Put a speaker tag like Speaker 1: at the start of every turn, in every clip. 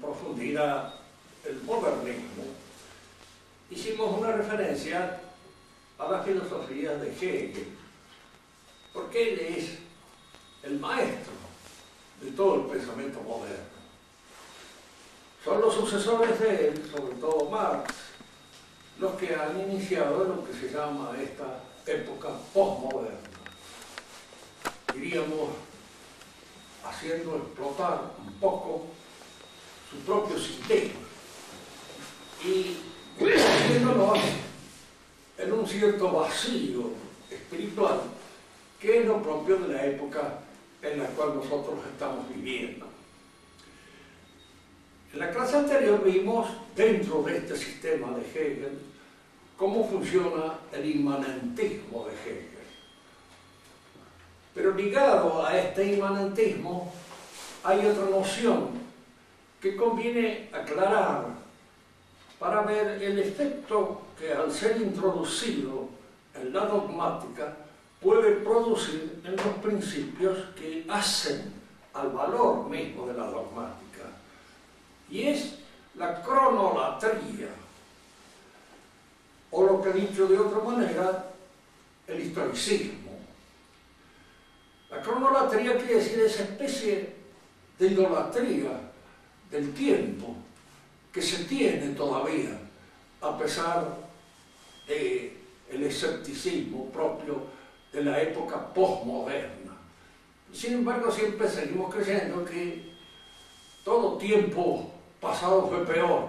Speaker 1: profundidad el modernismo, hicimos una referencia a la filosofía de Hegel, porque él es el maestro de todo el pensamiento moderno. Son los sucesores de él, sobre todo Marx, los que han iniciado lo que se llama esta época postmoderna. Diríamos, haciendo explotar un poco su propio sistema y convirtiéndolo en un cierto vacío espiritual que es lo propio de la época en la cual nosotros estamos viviendo. En la clase anterior vimos, dentro de este sistema de Hegel, cómo funciona el inmanentismo de Hegel. Pero ligado a este inmanentismo hay otra noción que conviene aclarar para ver el efecto que al ser introducido en la dogmática puede producir en los principios que hacen al valor mismo de la dogmática. Y es la cronolatría, o lo que dicho de otra manera, el historicismo. La cronolatría quiere decir esa especie de idolatría del tiempo que se tiene todavía, a pesar del escepticismo propio de la época postmoderna. Sin embargo, siempre seguimos creyendo que todo tiempo pasado fue peor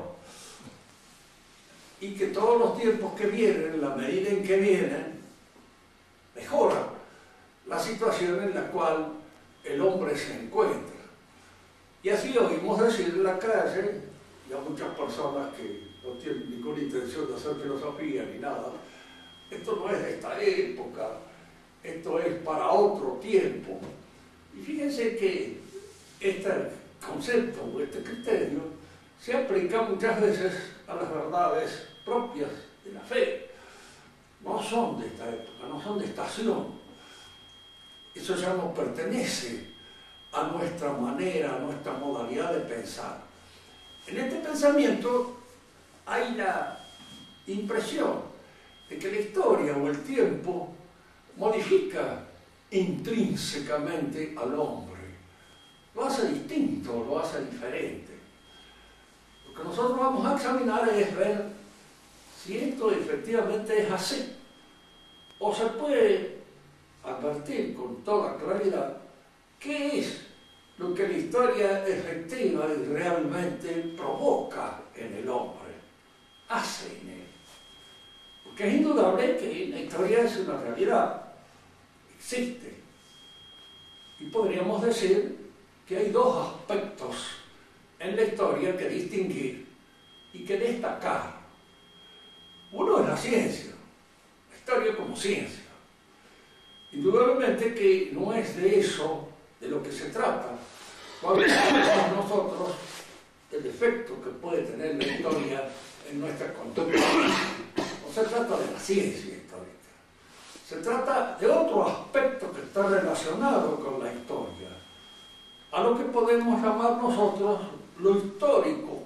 Speaker 1: y que todos los tiempos que vienen, en la medida en que vienen, mejoran la situación en la cual el hombre se encuentra. Y así oímos decir en la calle, y a muchas personas que no tienen ninguna intención de hacer filosofía ni nada, esto no es de esta época, esto es para otro tiempo. Y fíjense que este concepto o este criterio se aplica muchas veces a las verdades propias de la fe. No son de esta época, no son de estación. Eso ya no pertenece a nuestra manera, a nuestra modalidad de pensar. En este pensamiento hay la impresión de que la historia o el tiempo modifica intrínsecamente al hombre. Lo hace distinto, lo hace diferente. Lo que nosotros vamos a examinar es ver si esto efectivamente es así, o se puede advertir con toda claridad qué es lo que la historia efectiva y realmente provoca en el hombre, hace en él. Porque es indudable que la historia es una realidad, existe. Y podríamos decir que hay dos aspectos en la historia que distinguir y que destacar. Uno es la ciencia, la historia como ciencia. Indudablemente que no es de eso de lo que se trata cuando hablamos nosotros del efecto que puede tener la historia en nuestra conducta. No se trata de la ciencia histórica, se trata de otro aspecto que está relacionado con la historia, a lo que podemos llamar nosotros lo histórico,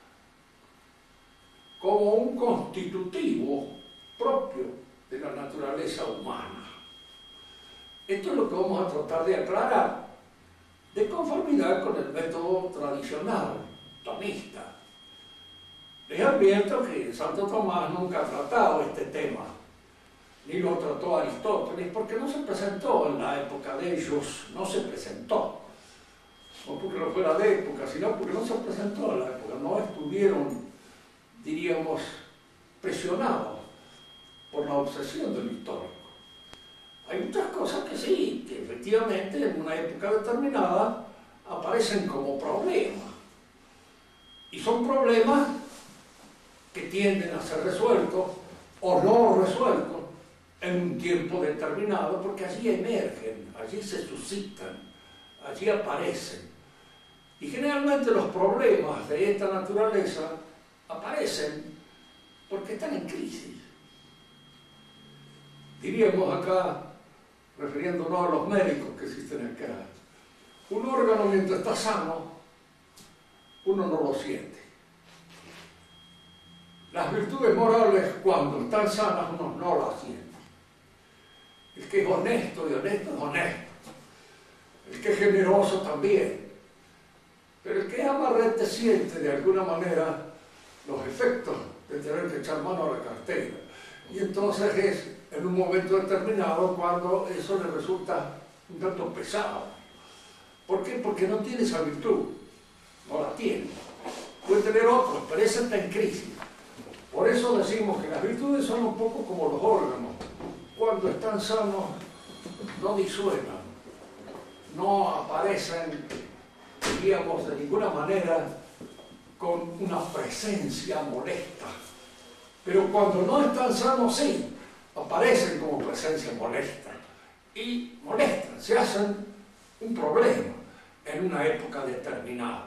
Speaker 1: como un constitutivo propio de la naturaleza humana. Esto es lo que vamos a tratar de aclarar, de conformidad con el método tradicional, tomista. Les advierto que Santo Tomás nunca ha tratado este tema, ni lo trató Aristóteles, porque no se presentó en la época de ellos, no se presentó. No porque no fuera de época, sino porque no se presentó en la época, no estuvieron, diríamos, presionados por la obsesión del histórico. Hay muchas cosas que sí, que efectivamente en una época determinada aparecen como problemas. Y son problemas que tienden a ser resueltos o no resueltos en un tiempo determinado, porque allí emergen, allí se suscitan, allí aparecen. Y generalmente los problemas de esta naturaleza aparecen porque están en crisis. Diríamos acá, refiriéndonos a los médicos que existen acá, un órgano mientras está sano uno no lo siente. Las virtudes morales, cuando están sanas, uno no las siente. El que es honesto y honesto es honesto. El que es generoso también. Pero el que es amarrete siente de alguna manera los efectos de tener que echar mano a la cartera. Y entonces es en un momento determinado cuando eso le resulta un tanto pesado. ¿Por qué? Porque no tiene esa virtud. No la tiene. Puede tener otros, pero esa está en crisis. Por eso decimos que las virtudes son un poco como los órganos. Cuando están sanos, no disuenan, no aparecen, diríamos, de ninguna manera con una presencia molesta. Pero cuando no están sanos, sí, aparecen como presencia molesta. Y molestan, se hacen un problema en una época determinada.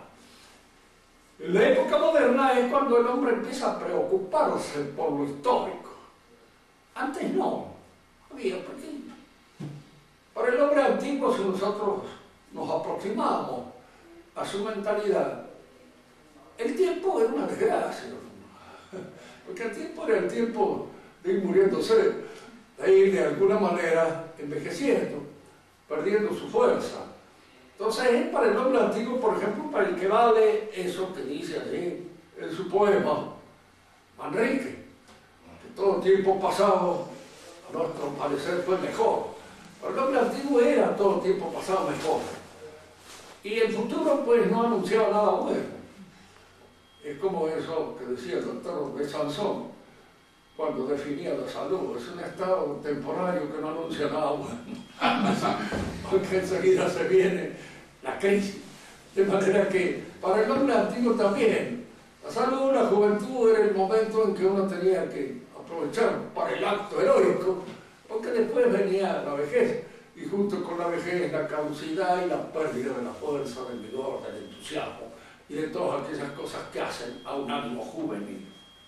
Speaker 1: La época moderna es cuando el hombre empieza a preocuparse por lo histórico. Antes no había, porque para el hombre antiguo, si nosotros nos aproximamos a su mentalidad, el tiempo era una desgracia, porque el tiempo era el tiempo de ir muriéndose, de ir de alguna manera envejeciendo, perdiendo su fuerza. Entonces es para el hombre antiguo, por ejemplo, para el que vale eso que dice allí en su poema Manrique, que todo tiempo pasado, a nuestro parecer, fue mejor. Para el hombre antiguo era todo tiempo pasado mejor. Y el futuro, pues, no anunciaba nada bueno. Es como eso que decía el doctor de Sansón, cuando definía la salud. Es un estado temporario que no anuncia nada bueno. Porque enseguida se viene la crisis. De manera que para el hombre antiguo también, la salud, la juventud era el momento en que uno tenía que aprovechar para el acto heroico, porque después venía la vejez, y junto con la vejez la caducidad y la pérdida de la fuerza, del vigor, del entusiasmo y de todas aquellas cosas que hacen a un ánimo juvenil.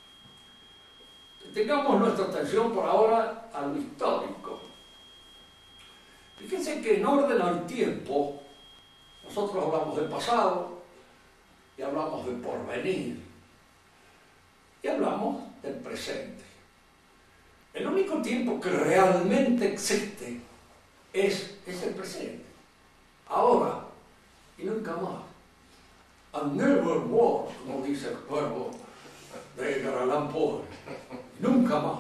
Speaker 1: Tengamos nuestra atención por ahora a lo histórico. Fíjense que en orden al tiempo, nosotros hablamos del pasado, y hablamos del porvenir, y hablamos del presente. El único tiempo que realmente existe es el presente. Ahora y nunca más. And never more, como dice el cuervo de Edgar Allan Poe. Nunca más.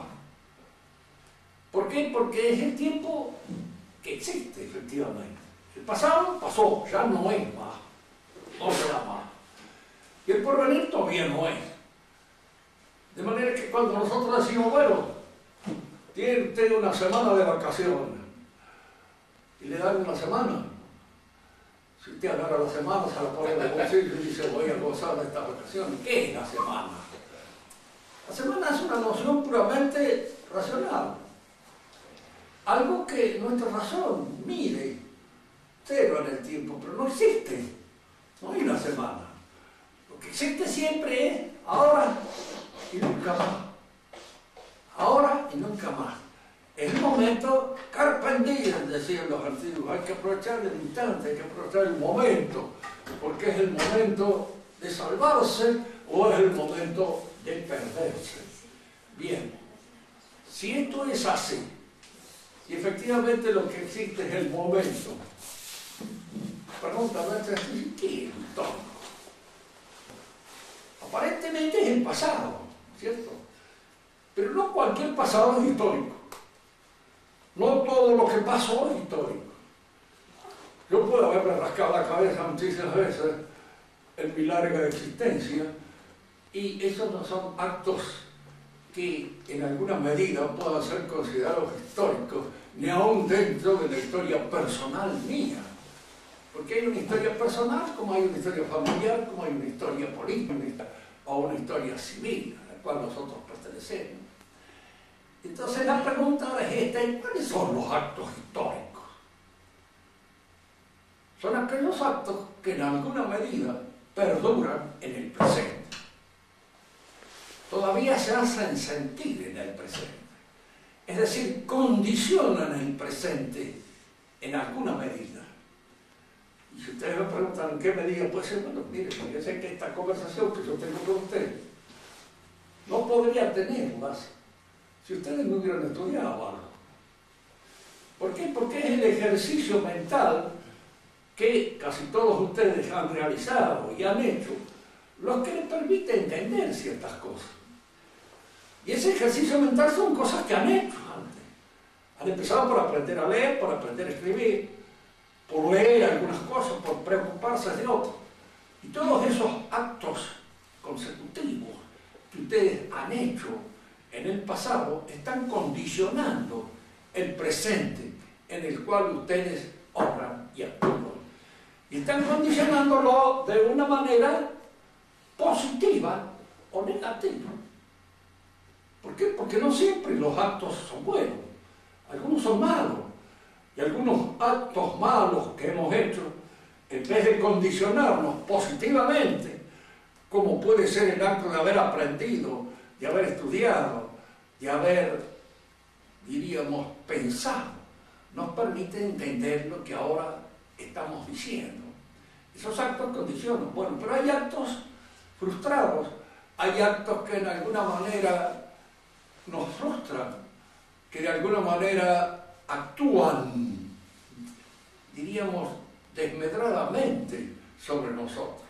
Speaker 1: ¿Por qué? Porque es el tiempo que existe, efectivamente. El pasado pasó, ya no es más. No será más. Y el porvenir todavía no es. De manera que cuando nosotros decimos, bueno, tiene usted una semana de vacaciones, y le dan una semana, si usted agarra la semana, se la pone en el bolsillo y dice, voy a gozar de esta vacación. ¿Qué es la semana? La semana es una noción puramente racional. Algo que nuestra razón mide, cero en el tiempo, pero no existe. No hay una semana. Lo que existe siempre es ahora y nunca más. Ahora y nunca más. Es el momento carpe diem, decían los antiguos. Hay que aprovechar el instante, hay que aprovechar el momento, porque es el momento de salvarse o es el momento de perderse. Bien, si esto es así, si efectivamente lo que existe es el momento, pregúntame, ¿qué es histórico? Aparentemente es el pasado, ¿cierto? Pero no cualquier pasado es histórico. No todo lo que pasó es histórico. Yo puedo haberme rascado la cabeza muchísimas veces en mi larga existencia y esos no son actos que en alguna medida puedan ser considerados históricos, ni aún dentro de la historia personal mía. Porque hay una historia personal, como hay una historia familiar, como hay una historia política o una historia civil a la cual nosotros pertenecemos. Entonces la pregunta ahora es esta: ¿cuáles son los actos históricos? Son aquellos actos que en alguna medida perduran en el presente. Todavía se hacen sentir en el presente. Es decir, condicionan el presente en alguna medida. Y si ustedes me preguntan en qué medida puede ser, bueno, mire, fíjense que esta conversación que yo tengo con ustedes no podría tenerlas si ustedes no hubieran estudiado algo. ¿Por qué? Porque es el ejercicio mental que casi todos ustedes han realizado y han hecho, los que les permite entender ciertas cosas. Y ese ejercicio mental son cosas que han hecho antes. Han empezado por aprender a leer, por aprender a escribir, por leer algunas cosas, por preocuparse de otras. Y todos esos actos consecutivos que ustedes han hecho en el pasado están condicionando el presente en el cual ustedes obran y actúan. Y están condicionándolo de una manera positiva o negativa. ¿Por qué? Porque no siempre los actos son buenos. Algunos son malos. Y algunos actos malos que hemos hecho, en vez de condicionarnos positivamente, como puede ser el acto de haber aprendido, de haber estudiado, de haber, diríamos, pensado, nos permite entender lo que ahora estamos diciendo. Esos actos condicionan. Bueno, pero hay actos frustrados, hay actos que en alguna manera nos frustran, que de alguna manera actúan, diríamos, desmedradamente sobre nosotros.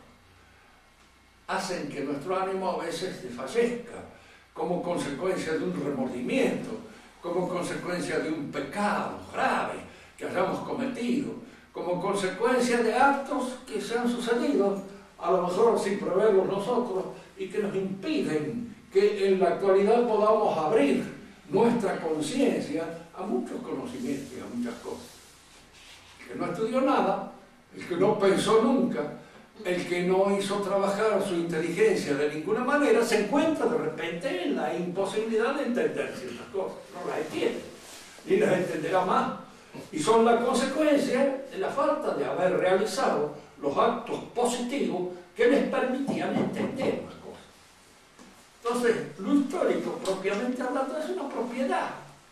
Speaker 1: Hacen que nuestro ánimo a veces desfallezca, como consecuencia de un remordimiento, como consecuencia de un pecado grave que hayamos cometido, como consecuencia de actos que se han sucedido, a lo mejor sin preverlos nosotros, y que nos impiden que en la actualidad podamos abrir nuestra conciencia a muchos conocimientos y a muchas cosas. El que no estudió nada, el que no pensó nunca, el que no hizo trabajar su inteligencia de ninguna manera, se encuentra de repente en la imposibilidad de entender ciertas cosas. No las entiende, ni las entenderá más. Y son la consecuencia de la falta de haber realizado los actos positivos que les permitían entender las cosas. Entonces, lo histórico, propiamente hablando, es una propiedad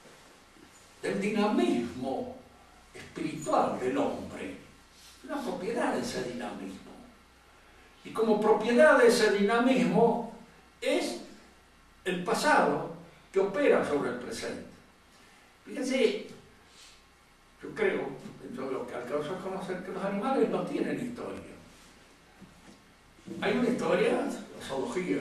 Speaker 1: del dinamismo espiritual del hombre. Una propiedad de ese dinamismo. Y como propiedad de ese dinamismo es el pasado que opera sobre el presente. Fíjense, yo creo, dentro de lo que alcanzo a conocer, que los animales no tienen historia. Hay una historia, la zoología,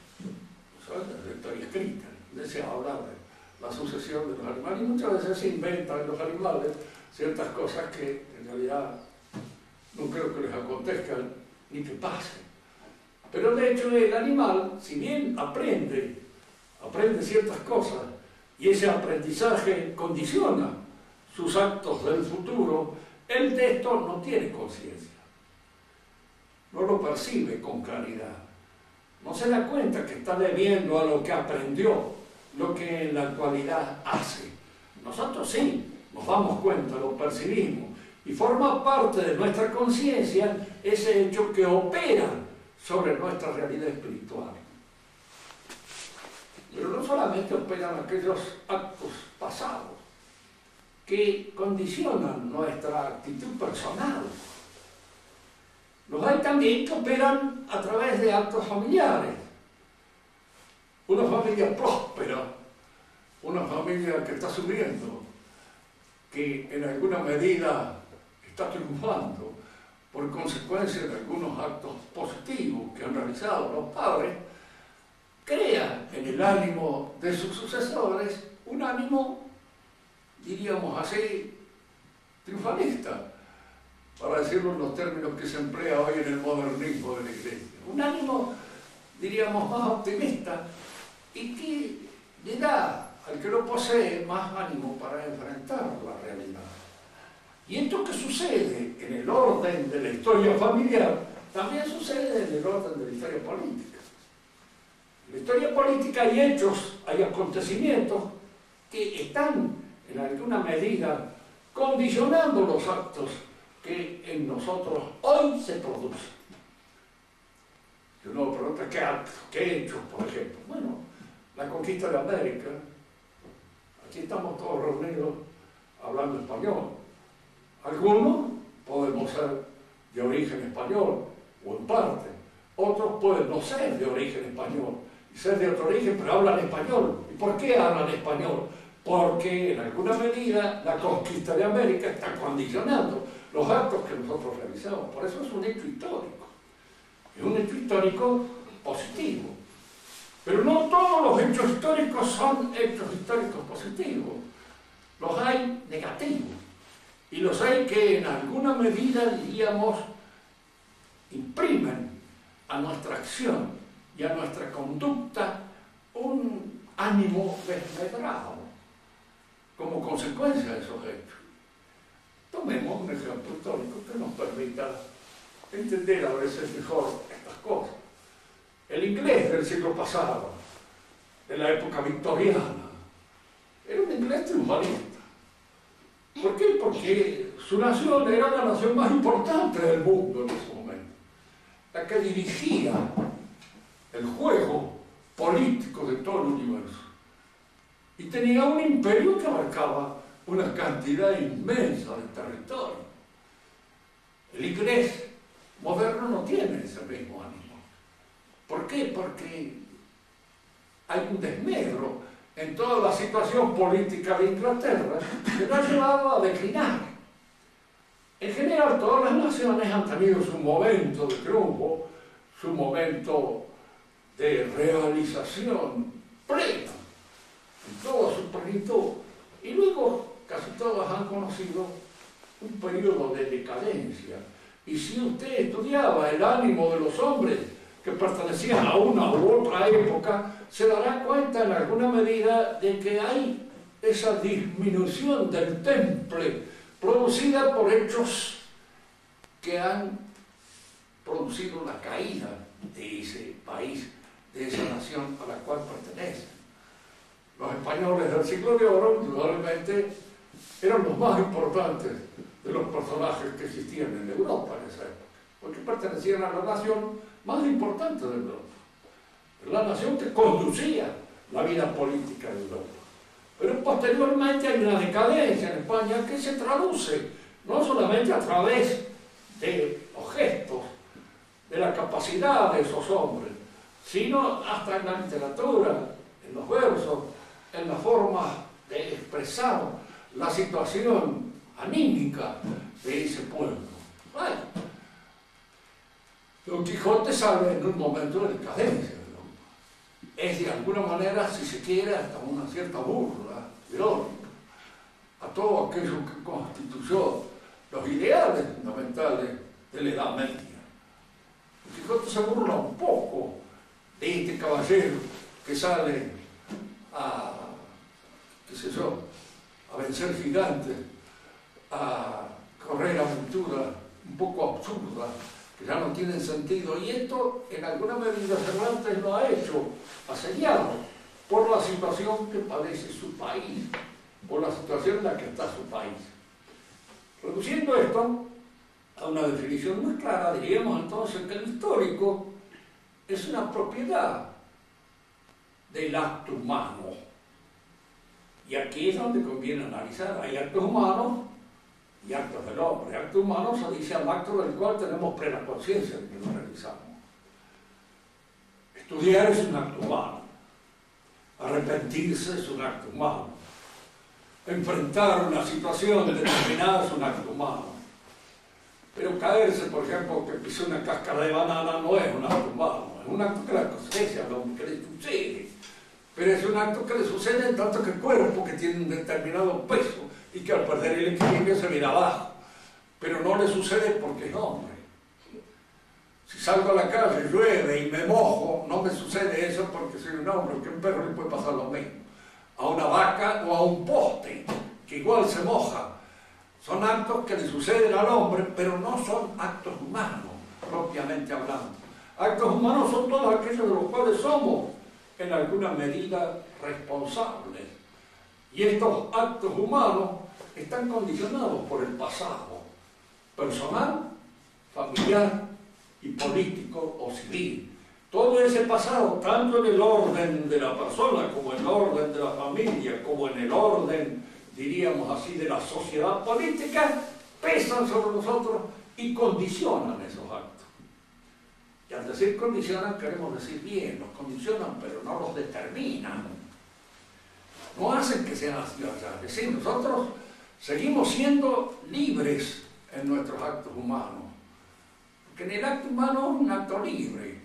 Speaker 1: la historia escrita, donde se habla de la sucesión de los animales, y muchas veces se inventan en los animales ciertas cosas que en realidad no creo que les acontezcan ni que pasen. Pero de hecho el animal, si bien aprende ciertas cosas, y ese aprendizaje condiciona sus actos del futuro, él de esto no tiene conciencia. No lo percibe con claridad. No se da cuenta que está debiendo a lo que aprendió, lo que en la actualidad hace. Nosotros sí, nos damos cuenta, lo percibimos, y forma parte de nuestra conciencia ese hecho que opera sobre nuestra realidad espiritual. Pero no solamente operan aquellos actos pasados que condicionan nuestra actitud personal. Los hay también que operan a través de actos familiares. Una familia próspera, una familia que está subiendo, que en alguna medida está triunfando por consecuencia de algunos actos positivos que han realizado los padres, crea en el ánimo de sus sucesores un ánimo, diríamos así, triunfalista, para decirlo en los términos que se emplea hoy en el modernismo de la Iglesia. Un ánimo, diríamos, más optimista y que le da al que lo posee más ánimo para enfrentar la realidad. Y esto que sucede en el orden de la historia familiar, también sucede en el orden de la historia política. En la historia política hay hechos, hay acontecimientos que están en alguna medida condicionando los actos que en nosotros hoy se producen. Si uno pregunta qué hechos, por ejemplo. Bueno, la conquista de América. Aquí estamos todos reunidos hablando español. Algunos podemos ser de origen español, o en parte. Otros pueden no ser de origen español, y ser de otro origen, pero hablan español. ¿Y por qué hablan español? Porque en alguna medida la conquista de América está condicionando los actos que nosotros realizamos. Por eso es un hecho histórico. Es un hecho histórico positivo. Pero no todos los hechos históricos son hechos históricos positivos. Los hay negativos. Y los hay que en alguna medida, diríamos, imprimen a nuestra acción y a nuestra conducta un ánimo desmedrado como consecuencia de esos hechos. Tomemos un ejemplo histórico que nos permita entender a veces mejor estas cosas. El inglés del siglo pasado, de la época victoriana, era un inglés triunfalista. ¿Por qué? Porque su nación era la nación más importante del mundo en ese momento, la que dirigía el juego político de todo el universo. Y tenía un imperio que abarcaba una cantidad inmensa de territorio. El inglés moderno no tiene ese mismo ánimo. ¿Por qué? Porque hay un desmedro en toda la situación política de Inglaterra que lo ha llevado a declinar. En general, todas las naciones han tenido su momento de triunfo, su momento de realización plena, en toda su plenitud, y luego casi todas han conocido un periodo de decadencia. Y si usted estudiaba el ánimo de los hombres que pertenecían a una u otra época, se dará cuenta en alguna medida de que hay esa disminución del temple producida por hechos que han producido la caída de ese país, de esa nación a la cual pertenecen. Los españoles del siglo de oro, indudablemente, eran los más importantes de los personajes que existían en Europa en esa época, porque pertenecían a la nación más importante de Europa, la nación que conducía la vida política de Europa. Pero posteriormente hay una decadencia en España que se traduce no solamente a través de los gestos, de la capacidad de esos hombres, sino hasta en la literatura, en los versos, en la forma de expresar la situación anímica de ese pueblo. Bueno, Don Quijote sale en un momento de decadencia de Europa. Es de alguna manera, si se quiere, hasta una cierta burla irónica a todo aquello que constituyó los ideales fundamentales de la Edad Media. Don Quijote se burla un poco de este caballero que sale a, qué sé yo, a vencer gigantes, a correr aventuras un poco absurdas, que ya no tienen sentido. Y esto, en alguna medida, Cervantes lo ha hecho asediado por la situación que padece su país, por la situación en la que está su país. Reduciendo esto a una definición muy clara, diríamos entonces que el histórico es una propiedad del acto humano. Y aquí es donde conviene analizar. Hay actos humanos y actos del hombre. Acto humano se dice al acto del cual tenemos plena conciencia de que lo realizamos. Estudiar es un acto humano. Arrepentirse es un acto humano. Enfrentar una situación determinada es un acto humano. Pero caerse, por ejemplo, que pisó una cáscara de banana, no es un acto humano. Es un acto que le acontece al hombre, que le sucede. Pero es un acto que le sucede en tanto que el cuerpo, que tiene un determinado peso y que al perder el equilibrio se viene abajo. Pero no le sucede porque es hombre. Si salgo a la calle, llueve y me mojo, no me sucede eso porque soy un hombre, porque a un perro le puede pasar lo mismo. A una vaca o a un poste, que igual se moja. Son actos que le suceden al hombre, pero no son actos humanos, propiamente hablando. Actos humanos son todos aquellos de los cuales somos, en alguna medida, responsables. Y estos actos humanos están condicionados por el pasado, personal, familiar y político o civil. Todo ese pasado, tanto en el orden de la persona, como en el orden de la familia, como en el orden, diríamos así, de la sociedad política, pesan sobre nosotros y condicionan esos actos. Y al decir condicionan queremos decir bien, los condicionan pero no los determinan. No hacen que sean así allá. Es decir, nosotros seguimos siendo libres en nuestros actos humanos. Porque en el acto humano es un acto libre.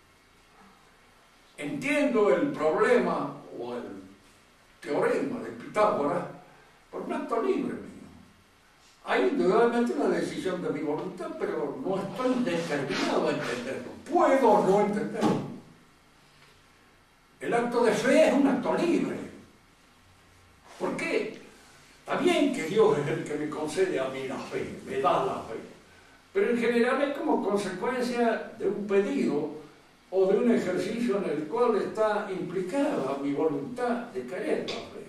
Speaker 1: Entiendo el problema o el teorema de Pitágoras por un acto libre mío. Hay indudablemente una decisión de mi voluntad, pero no estoy determinado a entenderlo. Puedo no entenderlo. El acto de fe es un acto libre. ¿Por qué? Está bien que Dios es el que me concede a mí la fe, me da la fe, pero en general es como consecuencia de un pedido o de un ejercicio en el cual está implicada mi voluntad de querer la fe.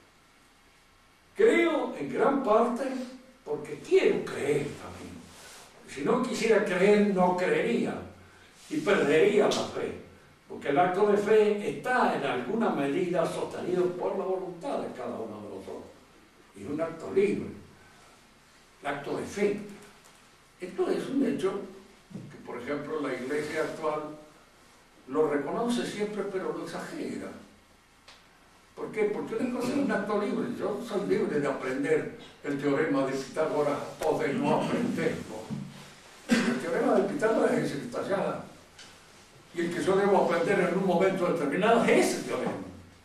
Speaker 1: Creo en gran parte porque quiero creer también. Si no quisiera creer, no creería y perdería la fe, porque el acto de fe está en alguna medida sostenido por la voluntad de cada uno de nosotros. Y es un acto libre, el acto de fe. Esto es un hecho que, por ejemplo, la Iglesia actual lo reconoce siempre, pero lo exagera. ¿Por qué? Porque una cosa es un acto libre. Yo soy libre de aprender el teorema de Pitágoras o de no aprenderlo. El teorema de Pitágoras es el que está allá. Y el que yo debo aprender en un momento determinado es ese teorema.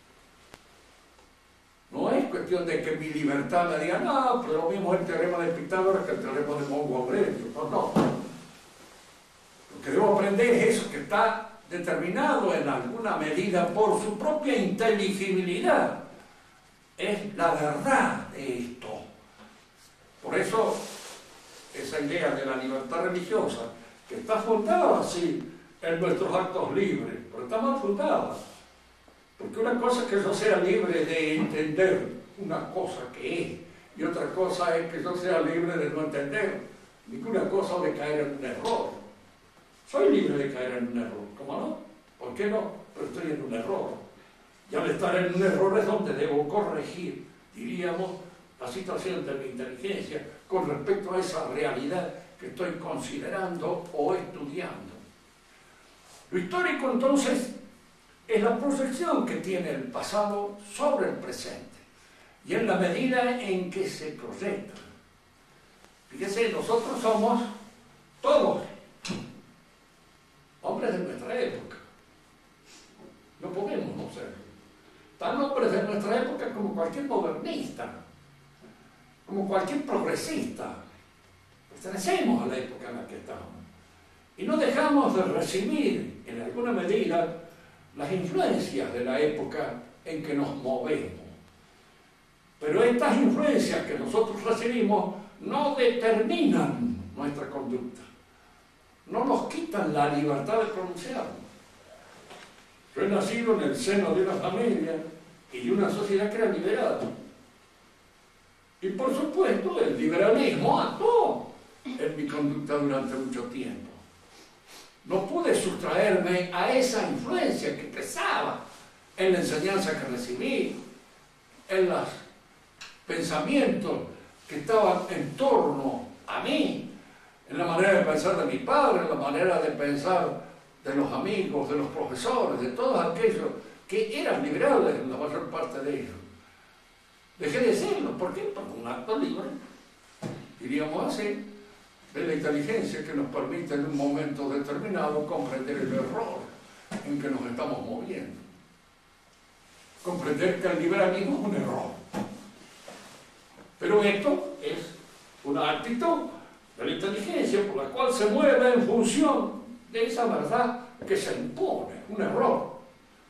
Speaker 1: No es cuestión de que mi libertad me diga, no, pero lo mismo es el teorema de Pitágoras que el teorema de Mongo Aurelio. No, no. Lo que debo aprender es eso que está determinado en alguna medida por su propia inteligibilidad. Es la verdad de esto. Por eso, esa idea de la libertad religiosa, que está fundada así en nuestros actos libres, pero está mal fundada. Porque una cosa es que yo sea libre de entender una cosa que es, y otra cosa es que yo sea libre de no entender ninguna cosa, de caer en un error. Soy libre de caer en un error, ¿cómo no? ¿Por qué no? Pero estoy en un error. Y al estar en un error es donde debo corregir, diríamos, la situación de mi inteligencia con respecto a esa realidad que estoy considerando o estudiando. Lo histórico, entonces, es la proyección que tiene el pasado sobre el presente y en la medida en que se proyecta. Fíjese, nosotros somos todos hombres de nuestra época. No podemos no serlo. Tan hombres de nuestra época como cualquier modernista, como cualquier progresista. Pertenecemos a la época en la que estamos. Y no dejamos de recibir, en alguna medida, las influencias de la época en que nos movemos. Pero estas influencias que nosotros recibimos no determinan nuestra conducta. No nos quitan la libertad de pronunciarnos. Yo he nacido en el seno de una familia y de una sociedad que era liberal. Y por supuesto el liberalismo actuó en mi conducta durante mucho tiempo. No pude sustraerme a esa influencia que pesaba en la enseñanza que recibí, en los pensamientos que estaban en torno a mí, en la manera de pensar de mi padre, en la manera de pensar de los amigos, de los profesores, de todos aquellos que eran liberales, en la mayor parte de ellos. Dejé de serlo. ¿Por qué? Por un acto libre, diríamos así, de la inteligencia que nos permite en un momento determinado comprender el error en que nos estamos moviendo. Comprender que el liberalismo es un error. Pero esto es una actitud de la inteligencia por la cual se mueve en función de esa verdad que se impone, un error.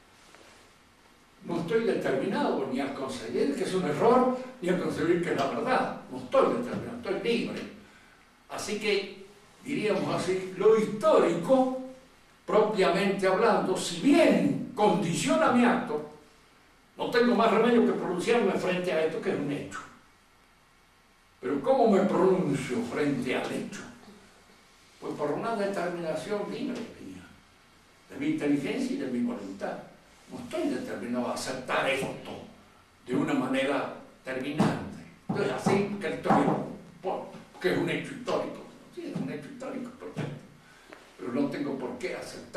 Speaker 1: No estoy determinado ni a concebir que es un error, ni a concebir que es la verdad. No estoy determinado, estoy libre. Así que, diríamos así, lo histórico, propiamente hablando, si bien condiciona mi acto, no tengo más remedio que pronunciarme frente a esto que es un hecho. Pero ¿cómo me pronuncio frente al hecho? Pues por una determinación libre mía, de mi inteligencia y de mi voluntad. No estoy determinado a aceptar esto de una manera terminante. Entonces, así que estoy, que es un hecho histórico. Sí, es un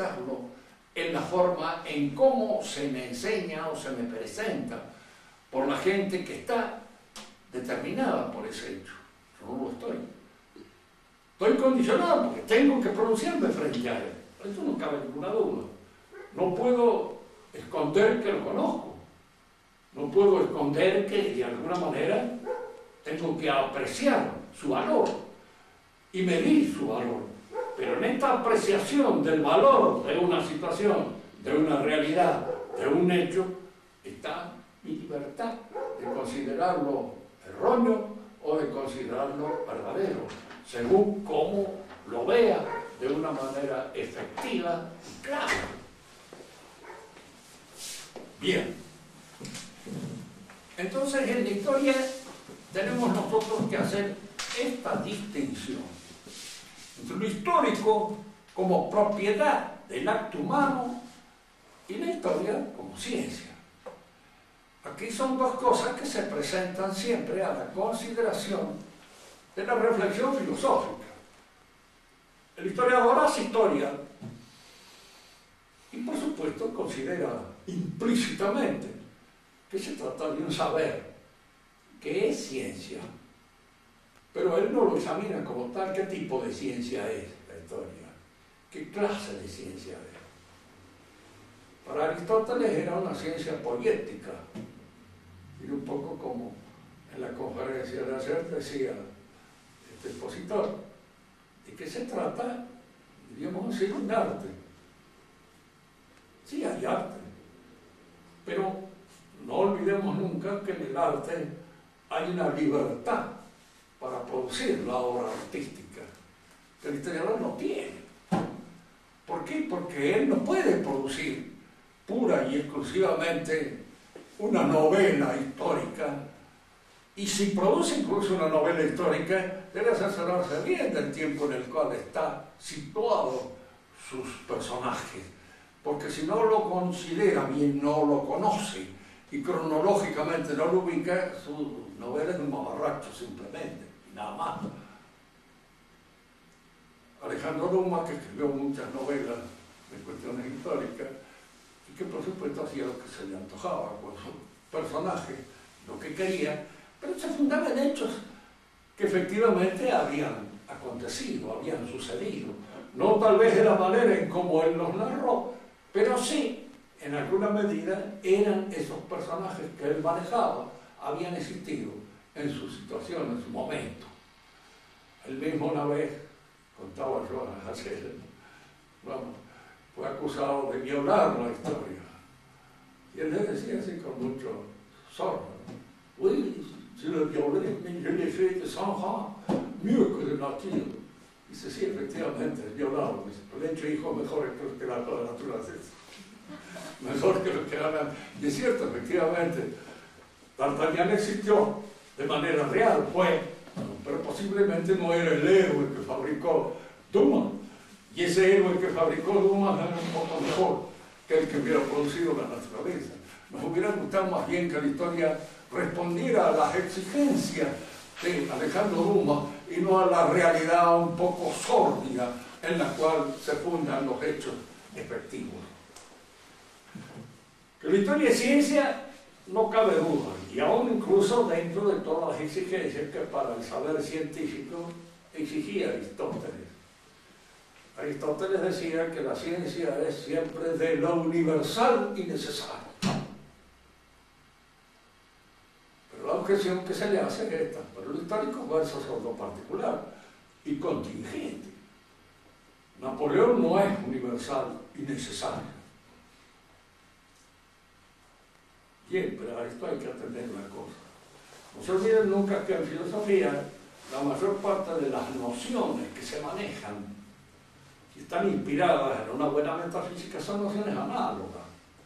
Speaker 1: manifestarlo en la forma en cómo se me enseña o se me presenta por la gente que está determinada por ese hecho. Yo no lo estoy. Estoy condicionado porque tengo que pronunciarme frente a él. Eso no cabe ninguna duda. No puedo esconder que lo conozco. No puedo esconder que de alguna manera tengo que apreciar su valor y medir su valor. Pero en esta apreciación del valor de una situación, de una realidad, de un hecho, está mi libertad de considerarlo erróneo o de considerarlo verdadero, según cómo lo vea de una manera efectiva y clara. Bien. Entonces, en la historia tenemos nosotros que hacer esta distinción entre lo histórico como propiedad del acto humano y la historia como ciencia. Aquí son dos cosas que se presentan siempre a la consideración de la reflexión filosófica. El historiador hace historia y, por supuesto, considera implícitamente que se trata de un saber, que es ciencia. Pero él no lo examina como tal. ¿Qué tipo de ciencia es la historia? ¿Qué clase de ciencia es? Para Aristóteles era una ciencia poética. Y un poco como en la conferencia de ayer decía este expositor, de que se trata, diríamos decir, un arte. Sí, hay arte, pero no olvidemos nunca que en el arte hay una libertad para producir la obra artística que el historiador no tiene. ¿Por qué? Porque él no puede producir pura y exclusivamente una novela histórica, y si produce incluso una novela histórica, debe asesorarse bien del tiempo en el cual está situado sus personajes, porque si no lo considera bien, no lo conoce, y cronológicamente no lo ubica, su novela es un mamarracho simplemente, y nada más. Alejandro Dumas, que escribió muchas novelas de cuestiones históricas, y que por supuesto hacía lo que se le antojaba con su personaje, lo que quería, pero se fundaba en hechos que efectivamente habían acontecido, habían sucedido. No tal vez de la manera en como él los narró, pero sí, en alguna medida, eran esos personajes que él manejaba, habían existido en su situación, en su momento. Él mismo una vez, contaba yo ayer, vamos, fue acusado de violar la historia. Y él le decía así con mucho sorno, oui, si le violé, je l'ai fait de 100 ans, mieux que de nature. Dice, sí, efectivamente, es violado. Le he hecho hijos mejores que la naturaleza. Mejor que lo que hagan. Y es cierto, efectivamente, D'Artagnan existió de manera real, pero posiblemente no era el héroe que fabricó Dumas. Y ese héroe que fabricó Dumas era un poco mejor que el que hubiera producido la naturaleza. Nos hubiera gustado más bien que la historia respondiera a las exigencias de Alejandro Dumas y no a la realidad un poco sórdida en la cual se fundan los hechos efectivos. Que la historia es ciencia, no cabe duda, y aún incluso dentro de todas las exigencias que para el saber científico exigía Aristóteles. Aristóteles decía que la ciencia es siempre de lo universal y necesario. Pero la objeción que se le hace es esta: pero lo histórico versus lo particular y contingente. Napoleón no es universal y necesario. Bien, pero a esto hay que atender una cosa. No se olviden nunca que en filosofía la mayor parte de las nociones que se manejan y están inspiradas en una buena metafísica son nociones análogas.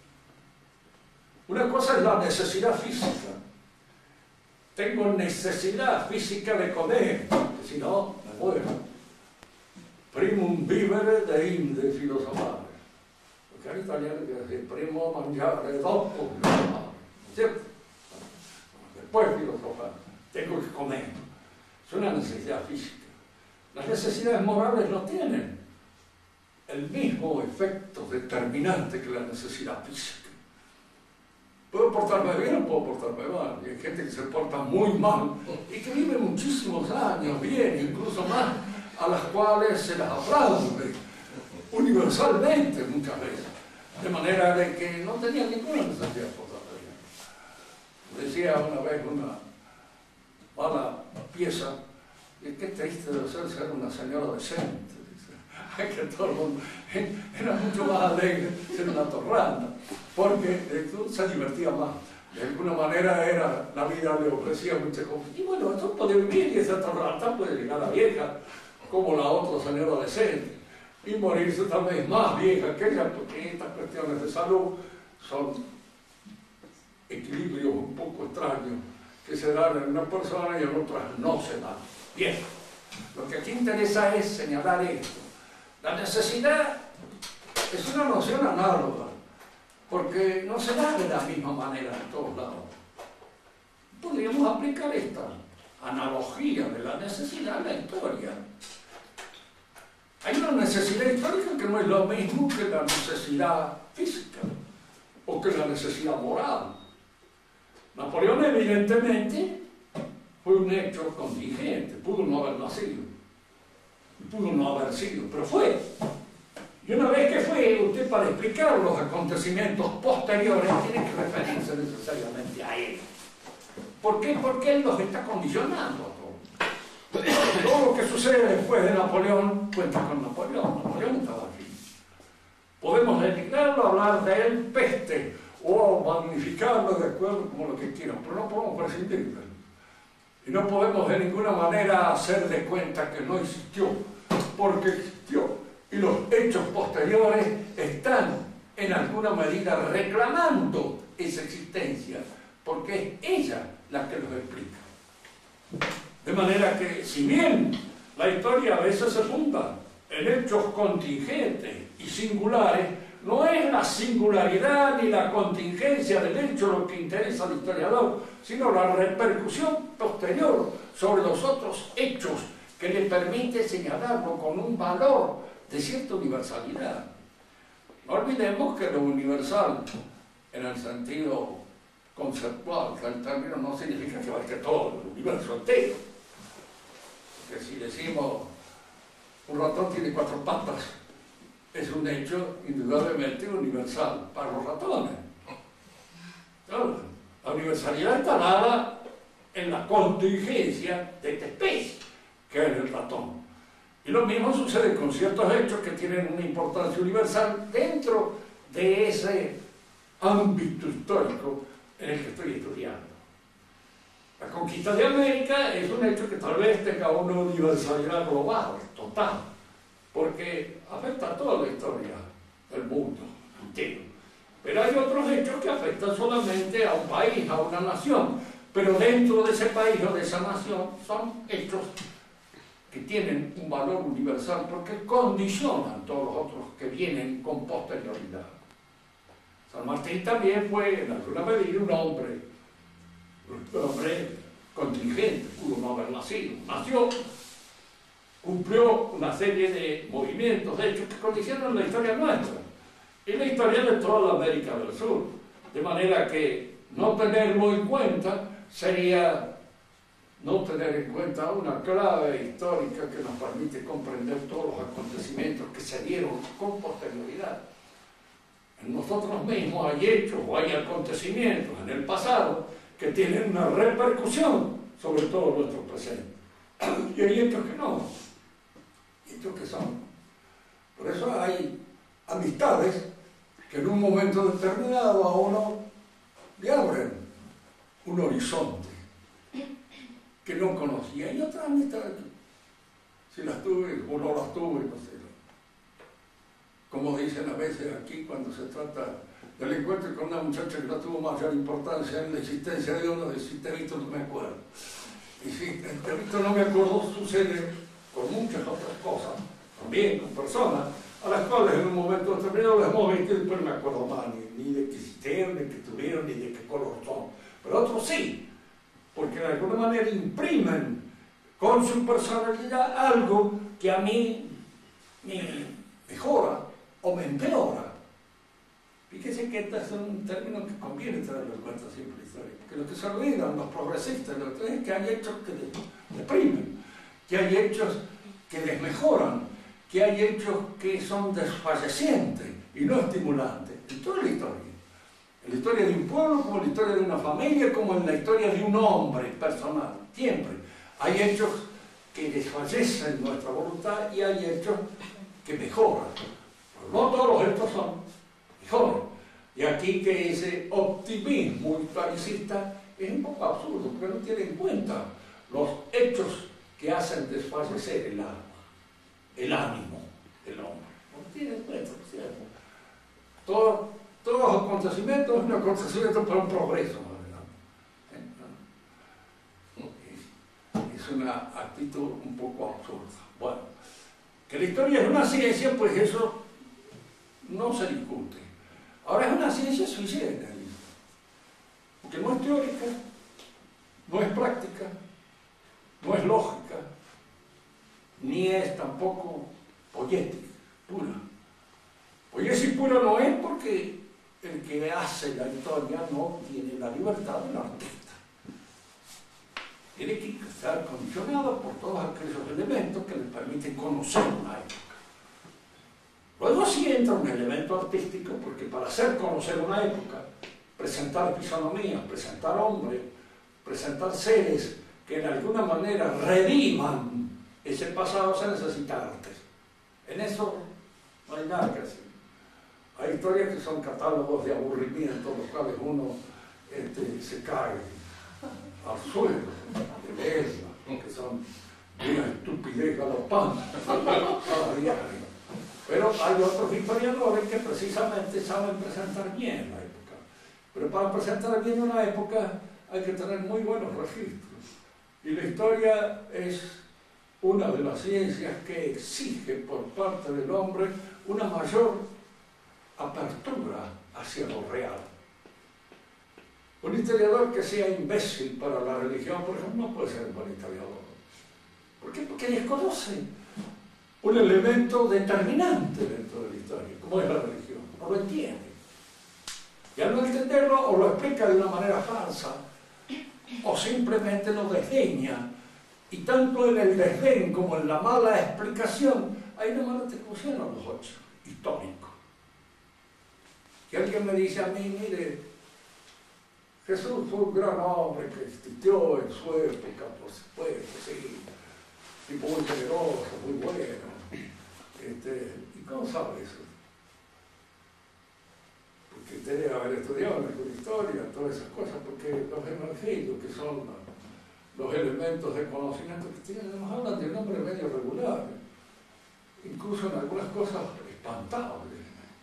Speaker 1: Una cosa es la necesidad física. Tengo necesidad física de comer, porque si no, me muero. Primum vivere deinde filosofare. Porque en italiano quiere decir primo mangiare dopo filosofare. ¿Cierto? Después filosofar, tengo que comer. Es una necesidad física. Las necesidades morales no tienen el mismo efecto determinante que la necesidad física. Puedo portarme bien o puedo portarme mal. Y hay gente que se porta muy mal y que vive muchísimos años bien, incluso más, a las cuales se las aplaude universalmente muchas veces. De manera de que no tenía ninguna necesidad de portarme bien. Decía una vez una mala pieza, y qué triste debe ser una señora decente. Que todo el mundo era mucho más alegre ser una torranda, porque se divertía más. De alguna manera la vida le ofrecía muchas cosas. Y bueno, esto puede vivir y esa torranda puede llegar a vieja, como la otra señora decente, y morirse tal vez más vieja que ella, porque estas cuestiones de salud son equilibrios un poco extraños que se dan en una persona y en otras no se dan. Bien, lo que aquí interesa es señalar esto. La necesidad es una noción análoga, porque no se da de la misma manera en todos lados. Podríamos aplicar esta analogía de la necesidad en la historia. Hay una necesidad histórica que no es lo mismo que la necesidad física o que la necesidad moral. Napoleón, evidentemente, fue un hecho contingente, pudo no haber nacido. Pudo no haber sido, pero fue. Y una vez que fue, usted para explicar los acontecimientos posteriores tiene que referirse necesariamente a él. ¿Por qué? Porque él los está condicionando a todos. Todo lo que sucede después de Napoleón cuenta con Napoleón. Napoleón estaba aquí. Podemos denigrarlo, hablar de él peste o magnificarlo de acuerdo como lo que quieran, pero no podemos prescindir de él. Y no podemos de ninguna manera hacer de cuenta que no existió, porque existió. Y los hechos posteriores están en alguna medida reclamando esa existencia, porque es ella la que los explica. De manera que, si bien la historia a veces se funda en hechos contingentes y singulares, no es la singularidad ni la contingencia del hecho lo que interesa al historiador, sino la repercusión posterior sobre los otros hechos que le permite señalarlo con un valor de cierta universalidad. No olvidemos que lo universal, en el sentido conceptual del término, no significa que abarque todo el universo entero. Porque si decimos un ratón tiene 4 patas, es un hecho indudablemente universal para los ratones. Claro, la universalidad está dada en la contingencia de esta especie, que es el ratón. Y lo mismo sucede con ciertos hechos que tienen una importancia universal dentro de ese ámbito histórico en el que estoy estudiando. La conquista de América es un hecho que tal vez tenga una universalidad global, total, porque afecta a toda la historia del mundo entero. Pero hay otros hechos que afectan solamente a un país, a una nación, pero dentro de ese país o de esa nación son hechos que tienen un valor universal porque condicionan todos los otros que vienen con posterioridad. San Martín también fue, en alguna medida, un hombre contingente, pudo no haber nacido. Nació, cumplió una serie de movimientos, de hechos que condicionan la historia nuestra y la historia de toda la América del Sur. De manera que no tenerlo en cuenta sería no tener en cuenta una clave histórica que nos permite comprender todos los acontecimientos que se dieron con posterioridad. En nosotros mismos hay hechos o hay acontecimientos en el pasado que tienen una repercusión sobre todo nuestro presente. Y hay hechos que no, hechos que son. Por eso hay amistades que en un momento determinado a uno le abren un horizonte que no conocía, y otras amistades, si las tuve o no las tuve, no sé. Como dicen a veces aquí cuando se trata del encuentro con una muchacha que no tuvo mayor importancia en la existencia de uno, de si te he visto no me acuerdo. Y si te he visto no me acuerdo, sucede con muchas otras cosas, también con personas a las cuales en un momento determinado les hemos visto y no me acuerdo más ni de qué existieron, ni de qué tuvieron, ni de qué color son. Pero otros sí, porque de alguna manera imprimen con su personalidad algo que a mí mejora o me empeora. Fíjese que este es un término que conviene tenerlo en cuenta siempre en la historia, porque lo que se olvidan los progresistas es que hay hechos que deprimen, que hay hechos que desmejoran, que hay hechos que son desfallecientes y no estimulantes. En toda la historia. En la historia de un pueblo, como en la historia de una familia, como en la historia de un hombre personal. Siempre hay hechos que desfallecen nuestra voluntad y hay hechos que mejoran. Pero no todos los hechos son mejores. Y aquí que ese optimismo historicista es un poco absurdo, porque no tiene en cuenta los hechos que hacen desfallecer el alma, el ánimo del hombre. No tiene en cuenta, ¿cierto? Todos los acontecimientos es un acontecimiento para un progreso. Es una actitud un poco absurda. Bueno, que la historia es una ciencia, pues eso no se discute. Ahora es una ciencia sui generis, porque no es teórica, no es práctica, no es lógica, ni es tampoco poética, pura. Poiesis pura no es porque el que hace la historia no tiene la libertad del artista. Tiene que estar condicionado por todos aquellos elementos que le permiten conocer una época. Luego sí entra un elemento artístico, porque para hacer conocer una época, presentar fisonomías, presentar hombres, presentar seres que en alguna manera rediman ese pasado, se necesita arte. En eso no hay nada que hacer. Hay historias que son catálogos de aburrimiento, los cuales uno se cae al suelo de verla, que son una estupidez galopante cada diario. Pero hay otros historiadores que precisamente saben presentar bien la época. Pero para presentar bien una época hay que tener muy buenos registros. Y la historia es una de las ciencias que exige por parte del hombre una mayor apertura hacia lo real. Un historiador que sea imbécil para la religión, por ejemplo, no puede ser un buen historiador. ¿Por qué? Porque desconoce un elemento determinante dentro de la historia, como es la religión. No lo entiende. Y al no entenderlo, o lo explica de una manera falsa, o simplemente lo desdeña. Y tanto en el desdén como en la mala explicación, hay una mala atribución a los hechos históricos. Que alguien me dice a mí, mire, Jesús fue un gran hombre que existió en su época, por supuesto, sí, tipo muy generoso, muy bueno. ¿Y cómo sabe eso? Porque debe haber estudiado en la historia, todas esas cosas, porque los evangelios, que son los elementos de conocimiento que tienen, nos hablan de un hombre medio regular, incluso en algunas cosas espantables.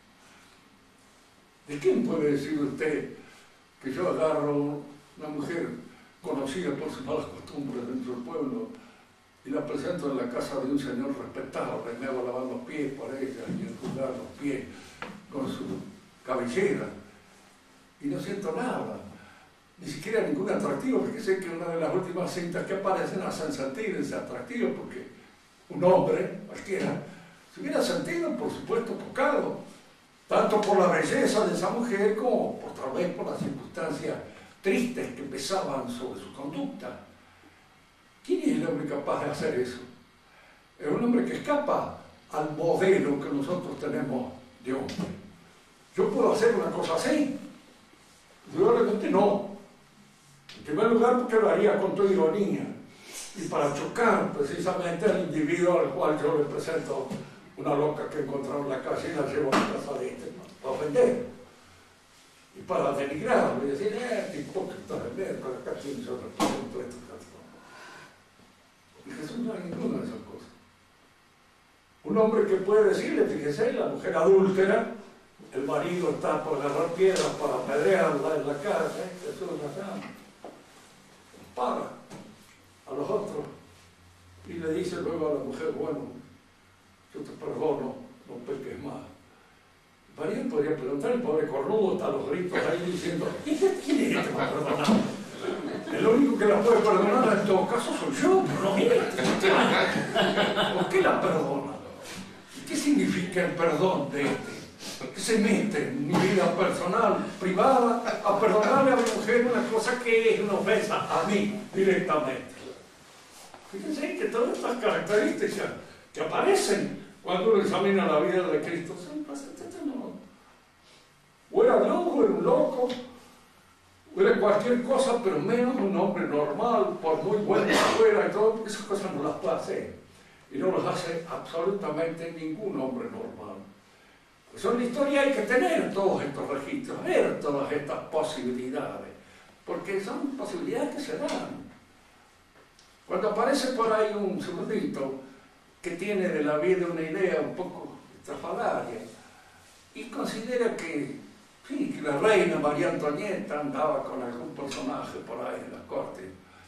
Speaker 1: ¿De quién puede decir usted que yo agarro una mujer conocida por sus malas costumbres dentro del pueblo y la presento en la casa de un señor respetable, me hago lavar los pies por ella y enjugar los pies con su cabellera y no siento nada, ni siquiera ningún atractivo, porque sé que una de las últimas cintas que aparecen hacen sentir ese atractivo, porque un hombre cualquiera se hubiera sentido, por supuesto, tocado, tanto por la belleza de esa mujer como tal vez por las circunstancias tristes que pesaban sobre su conducta. ¿Quién es el hombre capaz de hacer eso? Es un hombre que escapa al modelo que nosotros tenemos de hombre. ¿Yo puedo hacer una cosa así? Indudablemente no. En primer lugar, porque lo haría con toda ironía y para chocar precisamente al individuo al cual yo le presento una loca que he encontrado en la calle y la llevo a la casa de para ofender y para denigrarlo y decir, qué hipócrita de mierda, acá tienes yo represento esto. Y Jesús no hay ninguna de esas cosas. Un hombre que puede decirle, fíjese, la mujer adúltera, el marido está por agarrar piedras para apedrearla en la casa, Jesús la llama, para a los otros y le dice luego a la mujer, bueno, yo te perdono, no peques más. El marido podría preguntar, el pobre cornudo está a los gritos ahí diciendo, ¿quién es este para perdonar? El único que la puede perdonar en todo caso soy yo, pero no mire. ¿Por qué la perdona? ¿Qué significa significa el perdón de este? Que se mete en mi vida personal, privada, a perdonarle a mi mujer una cosa que es una ofensa a mí directamente. Fíjense que todas estas características que aparecen cuando uno examina la vida de Cristo son bastante no. O era Dios, o era un loco, o era cualquier cosa, pero menos un hombre normal, por muy bueno que fuera y todo, esas cosas no las puede hacer. Y no las hace absolutamente ningún hombre normal. Pues en la historia hay que tener todos estos registros, ver todas estas posibilidades, porque son posibilidades que se dan. Cuando aparece por ahí un surdito que tiene de la vida una idea un poco estrafalaria y considera que, sí, que la reina María Antonieta andaba con algún personaje por ahí en la corte.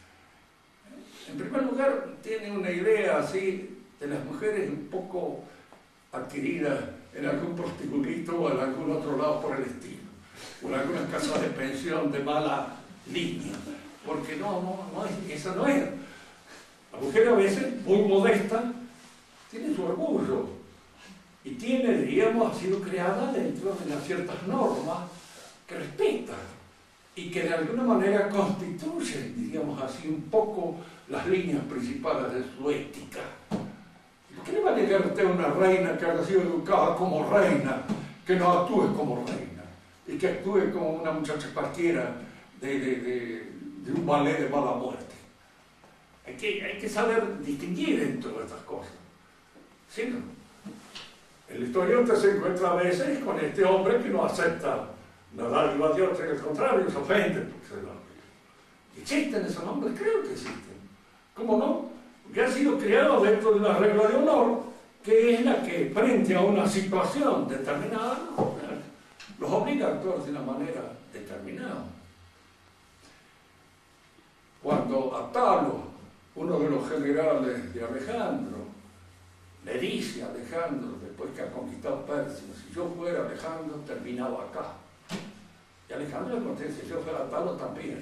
Speaker 1: En primer lugar, tiene una idea así de las mujeres un poco adquiridas en algún prostíbulo o en algún otro lado por el estilo, o en algunas casas de pensión de mala línea, porque eso no es. La mujer a veces, muy modesta, tiene su orgullo y tiene, diríamos, ha sido creada dentro de unas ciertas normas que respeta y que de alguna manera constituyen, diríamos así, un poco las líneas principales de su ética. ¿Qué le va a negar usted a una reina que haya sido educada como reina, que no actúe como reina y que actúe como una muchacha cualquiera de un ballet de mala muerte? Hay que saber distinguir en todas estas cosas. ¿Sí, no? En la historia usted se encuentra a veces con este hombre que no acepta la dádiva de Dios, al contrario, se ofende porque se da. ¿Existen esos hombres? Creo que existen. ¿Cómo no? Que ha sido creado dentro de una regla de honor, que es la que frente a una situación determinada los obliga a actuar de una manera determinada. Cuando Atalo, uno de los generales de Alejandro, le dice a Alejandro, después que ha conquistado Persia, si yo fuera Alejandro, terminaba acá. Y Alejandro le contesta, si yo fuera Atalo también.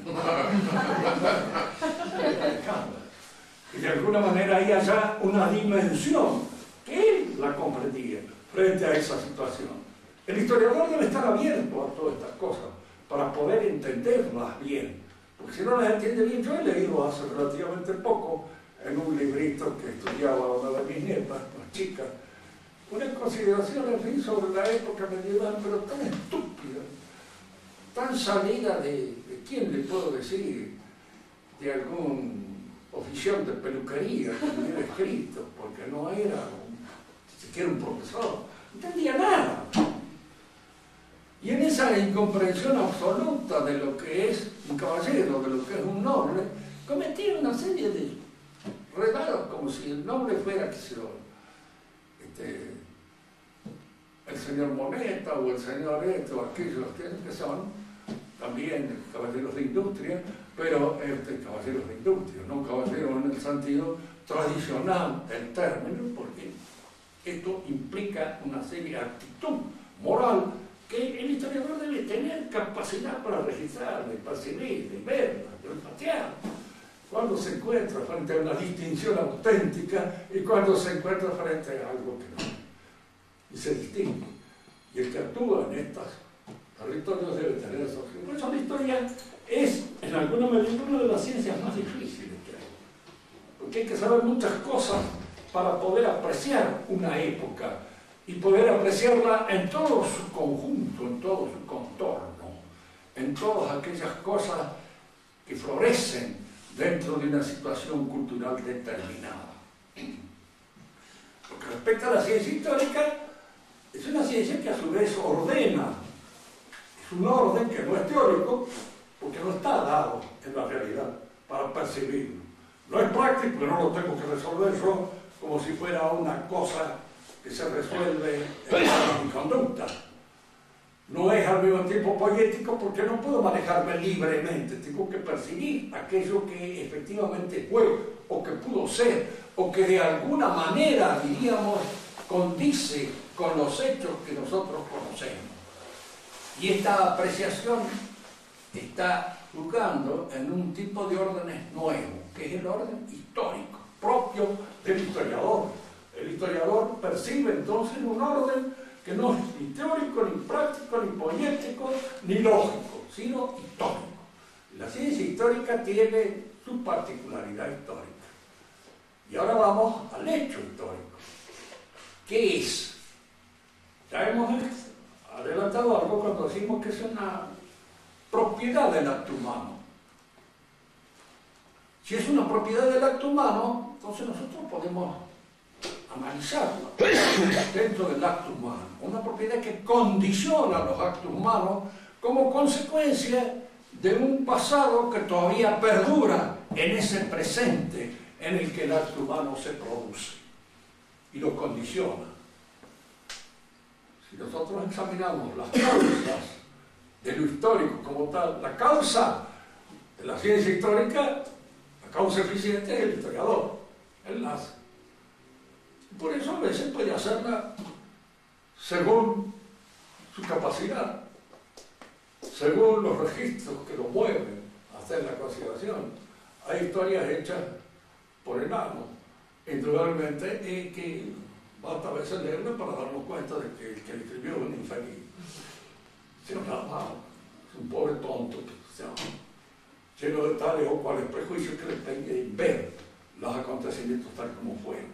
Speaker 1: Y de alguna manera hay allá una dimensión que él la comprendía frente a esa situación. El historiador debe estar abierto a todas estas cosas para poder entenderlas bien, porque si no las entiende bien, yo he leído hace relativamente poco en un librito que estudiaba una de mis nietas, más chicas, unas consideraciones sobre la época medieval, pero tan estúpida, tan salida de ¿quién le puedo decir? De algún oficial de peluquería que me hubiera escrito, porque no era ni siquiera un profesor, no entendía nada. Y en esa incomprensión absoluta de lo que es un caballero, de lo que es un noble, cometía una serie de regalos como si el noble fuera, qué sé yo, el señor Moneta o el señor o aquellos que son también caballeros de industria, pero caballeros de industria, no caballeros en el sentido tradicional del término, porque esto implica una serie de actitud moral que el historiador debe tener capacidad para registrar, de percibir, de ver, de olfatear, cuando se encuentra frente a una distinción auténtica y cuando se encuentra frente a algo que no. Y se distingue. Y el que actúa en estos territorios debe tener eso. Por eso la historia es, en alguna medida, una de las ciencias más difíciles que hay. Porque hay que saber muchas cosas para poder apreciar una época y poder apreciarla en todo su conjunto, en todo su contorno, en todas aquellas cosas que florecen dentro de una situación cultural determinada. Lo que respecta a la ciencia histórica, es una ciencia que a su vez ordena. Es un orden que no es teórico, porque no está dado en la realidad para percibirlo. No es práctico, porque no lo tengo que resolver yo como si fuera una cosa que se resuelve en mi conducta. No es al mismo tiempo poético porque no puedo manejarme libremente, tengo que percibir aquello que efectivamente fue, o que pudo ser, o que de alguna manera, diríamos, condice con los hechos que nosotros conocemos. Y esta apreciación está jugando en un tipo de órdenes nuevo, que es el orden histórico, propio del historiador. El historiador percibe entonces un orden que no es ni teórico, ni práctico, ni poético, ni lógico, sino histórico. La ciencia histórica tiene su particularidad histórica. Y ahora vamos al hecho histórico. ¿Qué es? Ya hemos adelantado algo cuando decimos que es una propiedad del acto humano. Si es una propiedad del acto humano, entonces nosotros podemos analizarla dentro del acto humano. Una propiedad que condiciona los actos humanos como consecuencia de un pasado que todavía perdura en ese presente en el que el acto humano se produce y lo condiciona. Si nosotros examinamos las causas de lo histórico como tal, la causa de la ciencia histórica, la causa eficiente es el historiador, él la hace. Por eso a veces puede hacerla según su capacidad, según los registros que lo mueven a hacer la consideración. Hay historias hechas por enanos, indudablemente, y que basta a veces leerla para darnos cuenta de que el que escribió es un infeliz. Es un pobre tonto, lleno de tales o cuales prejuicios que le impiden ver los acontecimientos tal como fueron.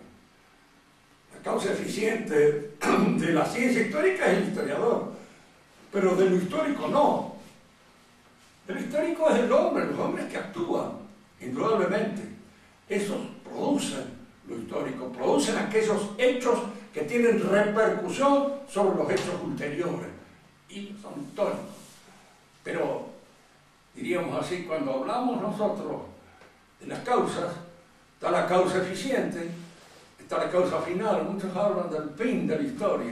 Speaker 1: La causa eficiente de la ciencia histórica es el historiador, pero de lo histórico no. El histórico es el hombre, los hombres que actúan, indudablemente. Esos producen lo histórico, producen aquellos hechos que tienen repercusión sobre los hechos ulteriores y son históricos. Pero, diríamos así, cuando hablamos nosotros de las causas, está la causa eficiente, está la causa final. Muchos hablan del fin de la historia.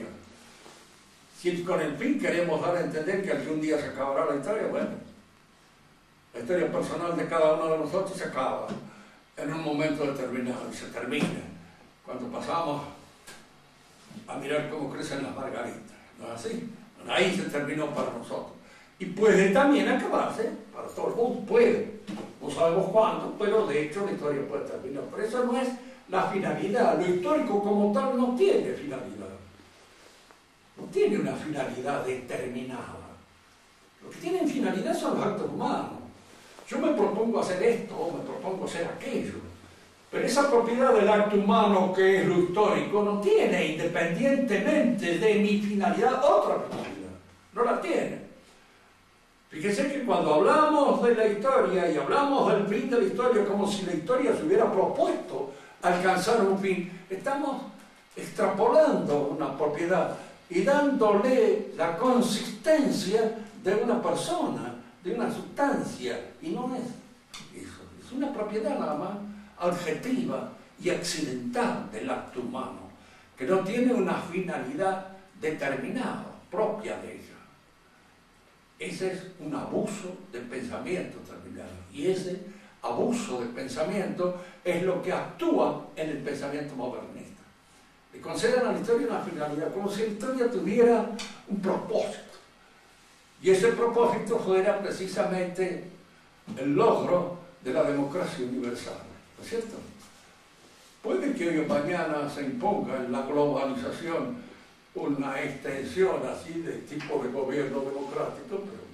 Speaker 1: Si con el fin queremos dar a entender que algún día se acabará la historia, bueno, la historia personal de cada uno de nosotros se acaba en un momento determinado y se termina cuando pasamos a mirar cómo crecen las margaritas, ¿no es así? Bueno, ahí se terminó para nosotros. Y puede también acabarse para todo el mundo, puede. No sabemos cuándo, pero de hecho la historia puede terminar. Pero eso no es la finalidad. Lo histórico como tal no tiene finalidad. No tiene una finalidad determinada. Lo que tienen finalidad son los actos humanos. Yo me propongo hacer esto o me propongo hacer aquello. Pero esa propiedad del acto humano que es lo histórico no tiene, independientemente de mi finalidad, otra finalidad. No la tiene. Fíjese que cuando hablamos de la historia y hablamos del fin de la historia como si la historia se hubiera propuesto alcanzar un fin, estamos extrapolando una propiedad y dándole la consistencia de una persona, de una sustancia, y no es eso, es una propiedad nada más adjetiva y accidental del acto humano, que no tiene una finalidad determinada, propia de ella. Ese es un abuso del pensamiento terminado, y ese abuso del pensamiento es lo que actúa en el pensamiento modernista. Le conceden a la historia una finalidad, como si la historia tuviera un propósito. Y ese propósito fuera precisamente el logro de la democracia universal, ¿no es cierto? Puede que hoy o mañana se imponga en la globalización una extensión así de tipo de gobierno democrático, pero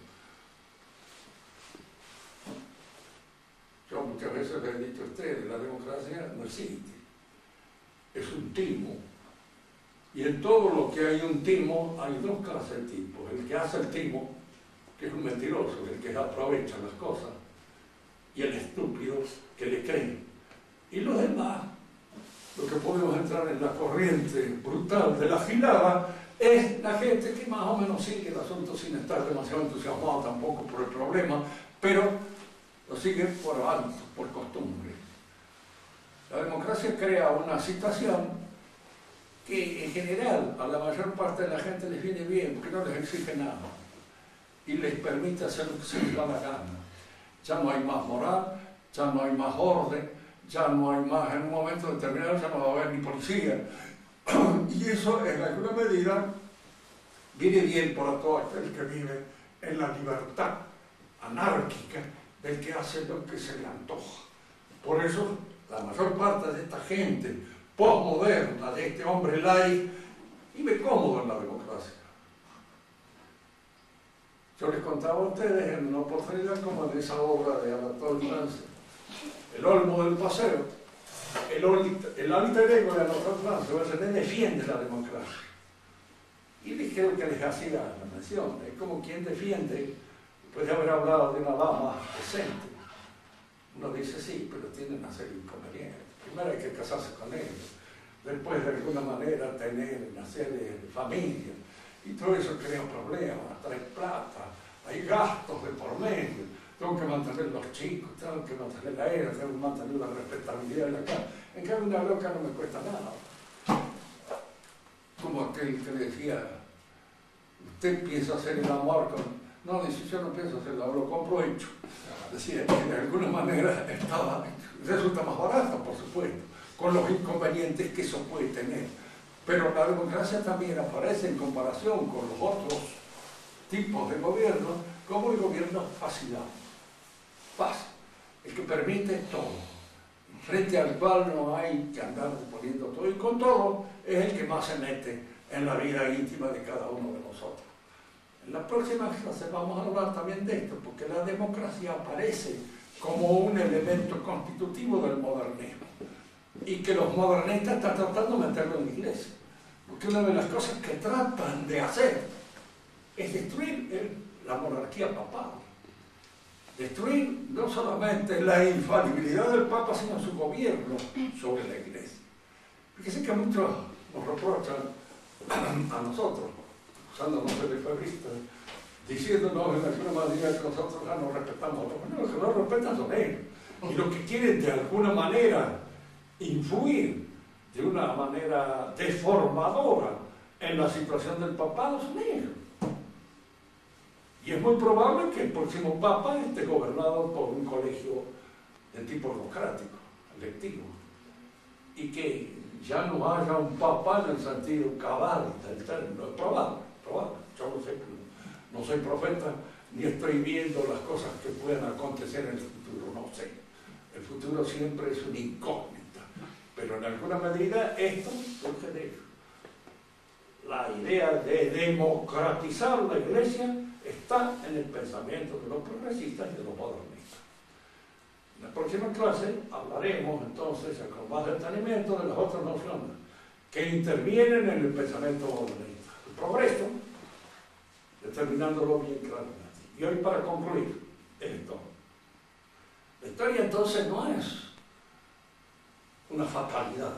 Speaker 1: yo muchas veces le he dicho a ustedes, la democracia no existe, es un timo. Y en todo lo que hay un timo, hay dos clases de tipos. El que hace el timo, que es un mentiroso, el que aprovecha las cosas, y el estúpido que le cree. Y los demás, lo que podemos entrar en la corriente brutal de la gilada, es la gente que más o menos sigue el asunto sin estar demasiado entusiasmado tampoco por el problema, pero lo sigue por hábito, por costumbre. La democracia crea una situación que en general a la mayor parte de la gente les viene bien, porque no les exige nada y les permite hacer lo que se les da la gana. Ya no hay más moral, ya no hay más orden, ya no hay más, en un momento determinado ya no va a haber ni policía. Y eso en alguna medida viene bien para todo aquel que vive en la libertad anárquica del que hace lo que se le antoja. Por eso la mayor parte de esta gente postmoderna de este hombre laic, vive cómodo en la democracia. Yo les contaba a ustedes en una oportunidad como en esa obra de Anatole France, El Olmo del Paseo, el alter ego de Anatole France defiende la democracia. Y les creo que les hacía la mención, es como quien defiende, después de haber hablado de una dama decente. Uno dice sí, pero tiene una serie de inconvenientes. Primero hay que casarse con ellos, después de alguna manera tener una serie de familias, y todo eso crea problemas, trae plata, hay gastos de por medio, tengo que mantener los chicos, tengo que mantener la era, tengo que mantener la respetabilidad de la casa. En cambio una loca no me cuesta nada. Como aquel que decía, usted piensa hacer el amor con... No, dice, yo no pienso hacer el amor, lo compro hecho. Decía que de alguna manera resulta más barato, por supuesto, con los inconvenientes que eso puede tener. Pero la democracia también aparece en comparación con los otros tipos de gobierno como el gobierno facilitado. Fácil, el que permite todo, frente al cual no hay que andar poniendo todo, y con todo es el que más se mete en la vida íntima de cada uno de nosotros. En la próxima clase vamos a hablar también de esto, porque la democracia aparece como un elemento constitutivo del modernismo, y que los modernistas están tratando de meterlo en la iglesia, porque una de las cosas que tratan de hacer es destruir la monarquía papal, destruir no solamente la infalibilidad del Papa, sino su gobierno sobre la iglesia. Fíjense que muchos nos reprochan a nosotros, usándonos de lefebristas, diciéndonos en alguna manera que nosotros ya no respetamos a los que no respetan son ellos, y los que quieren de alguna manera influir de una manera deformadora en la situación del papado son ellos. Y es muy probable que el próximo papa esté gobernado por un colegio de tipo democrático, electivo, y que ya no haya un papa en el sentido cabal del término. Es probable. Yo no soy profeta, ni estoy viendo las cosas que puedan acontecer en el futuro, no sé. El futuro siempre es una incógnita, pero en alguna medida esto surge de ello. La idea de democratizar la iglesia está en el pensamiento de los progresistas y de los modernistas. En la próxima clase hablaremos entonces con más detenimiento de las otras nociones que intervienen en el pensamiento modernista. El progreso, determinándolo bien claramente. Y hoy, para concluir esto, la historia entonces no es una fatalidad,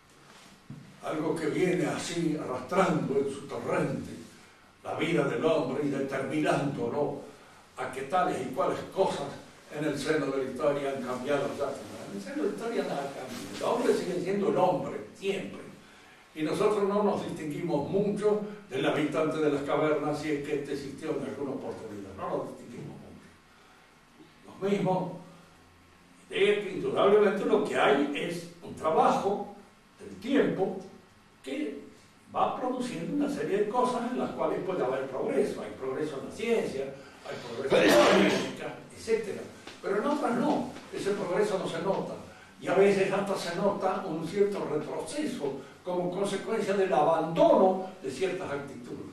Speaker 1: algo que viene así arrastrando en su torrente la vida del hombre y determinándolo a que tales y cuales cosas en el seno de la historia han cambiado ya. En el seno de la historia nada cambia. El hombre sigue siendo el hombre, siempre. Y nosotros no nos distinguimos mucho del habitante de las cavernas, si es que este existió en alguna oportunidad. No nos distinguimos mucho. Lo mismo, de que indudablemente lo que hay es un trabajo del tiempo que va produciendo una serie de cosas en las cuales puede haber progreso. Hay progreso en la ciencia, hay progreso en la política, etc. Pero en otras no, ese progreso no se nota. Y a veces hasta se nota un cierto retroceso como consecuencia del abandono de ciertas actitudes.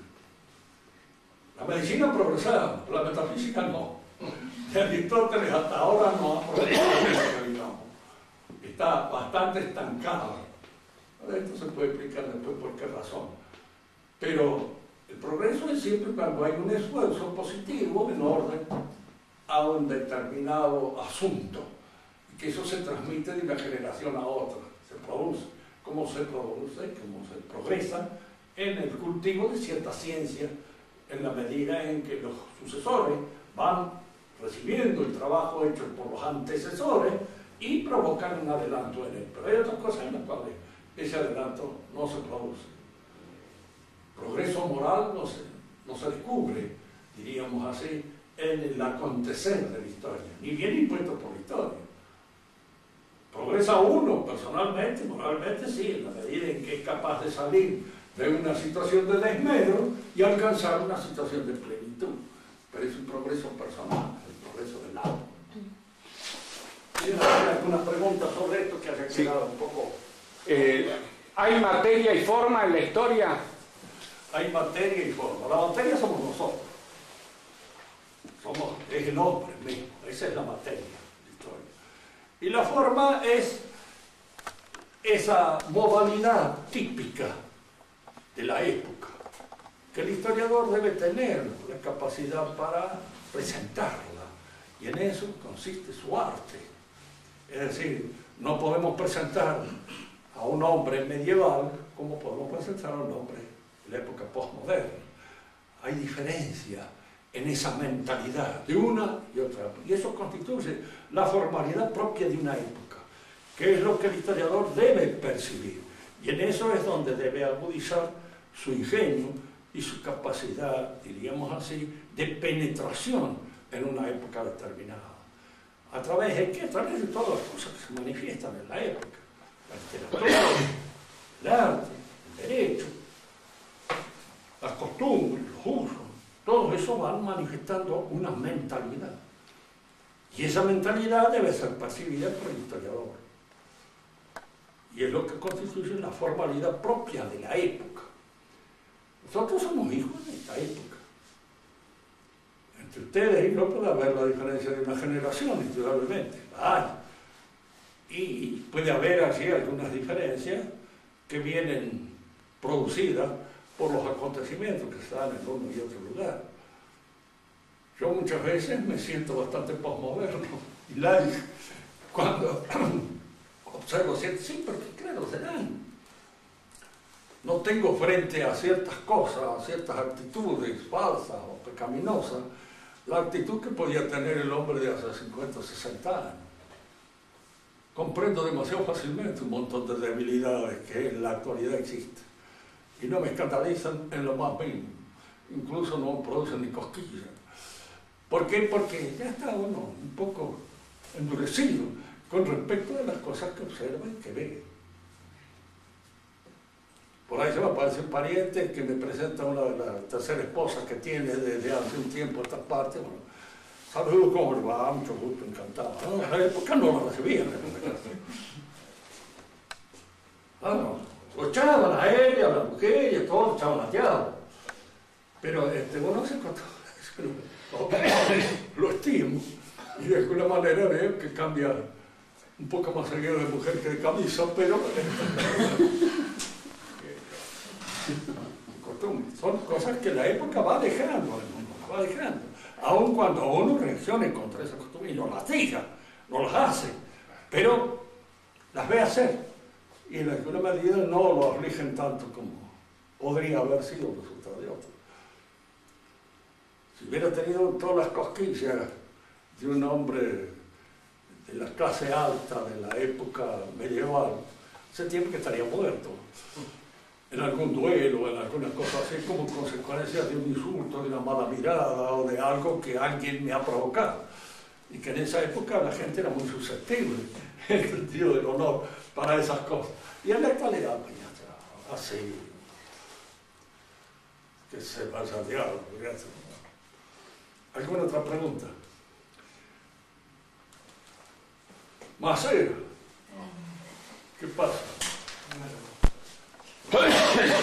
Speaker 1: La medicina ha progresado, la metafísica no. Aristóteles hasta ahora no ha progresado, digamos. Está bastante estancado. Esto se puede explicar después por qué razón. Pero el progreso es siempre cuando hay un esfuerzo positivo en orden a un determinado asunto, y que eso se transmite de una generación a otra, se produce. Cómo se produce, cómo se progresa en el cultivo de cierta ciencia, en la medida en que los sucesores van recibiendo el trabajo hecho por los antecesores y provocan un adelanto en él. Pero hay otras cosas en las cuales ese adelanto no se produce. Progreso moral no se descubre, diríamos así, en el acontecer de la historia, ni bien impuesto por la historia. Progresa uno personalmente, moralmente, sí, en la medida en que es capaz de salir de una situación de desmedro y alcanzar una situación de plenitud. Pero es un progreso personal, el progreso del alma. ¿Tienen alguna pregunta sobre esto que haya quedado un poco
Speaker 2: ¿Hay materia y forma en la historia?
Speaker 1: Hay materia y forma. La materia somos nosotros. Es el hombre mismo. Esa es la materia de la historia. Y la forma es esa modalidad típica de la época, que el historiador debe tener la capacidad para presentarla. Y en eso consiste su arte. Es decir, no podemos presentar a un hombre medieval como podemos presentar a un hombre de la época postmoderna. Hay diferencia en esa mentalidad de una y otra. Y eso constituye la formalidad propia de una época, que es lo que el historiador debe percibir. Y en eso es donde debe agudizar su ingenio y su capacidad, diríamos así, de penetración en una época determinada. ¿A través de qué? A través de todas las cosas que se manifiestan en la época. La literatura, el arte, el derecho, las costumbres, los usos, todo eso van manifestando una mentalidad. Y esa mentalidad debe ser percibida por el historiador. Y es lo que constituye la formalidad propia de la época. Nosotros somos hijos de esta época. Entre ustedes y yo puede haber la diferencia de una generación, indudablemente. Y puede haber allí algunas diferencias que vienen producidas por los acontecimientos que están en uno y otro lugar. Yo muchas veces me siento bastante postmoderno y laico cuando observo ciertas... Sí, porque claro, serán. No tengo frente a ciertas cosas, a ciertas actitudes falsas o pecaminosas, la actitud que podía tener el hombre de hace 50 o 60 años. Comprendo demasiado fácilmente un montón de debilidades que en la actualidad existen y no me escandalizan en lo más mínimo, incluso no producen ni cosquillas. ¿Por qué? Porque ya está uno un poco endurecido con respecto a las cosas que observa y que ve. Por ahí se me aparece un pariente que me presenta una de las terceras esposas que tiene desde hace un tiempo esta parte. Bueno, saludos, ¿cómo le va? Mucho gusto, encantado. En la época no lo recibían. No, lo echaban a él y a la mujer y a todos, lo echaban a diablo. Pero uno se encontró, lo estimo y de alguna manera veo que cambia un poco más seguido de mujer que de camisa, pero son cosas que la época va dejando, va dejando. Aun cuando uno reaccione contra esas costumbres y no las diga, no las hace, pero las ve hacer y en alguna medida no lo afligen tanto como podría haber sido el resultado de otro. Si hubiera tenido todas las cosquillas de un hombre de la clase alta de la época medieval, hace tiempo que estaría muerto. En algún duelo, en alguna cosa así, como consecuencia de un insulto, de una mala mirada o de algo que alguien me ha provocado. Y que en esa época la gente era muy susceptible, en el sentido del honor, para esas cosas. Y en la actualidad, pues ya está, así, que se vaya al diablo. ¿Alguna otra pregunta? Macero, ¿qué pasa?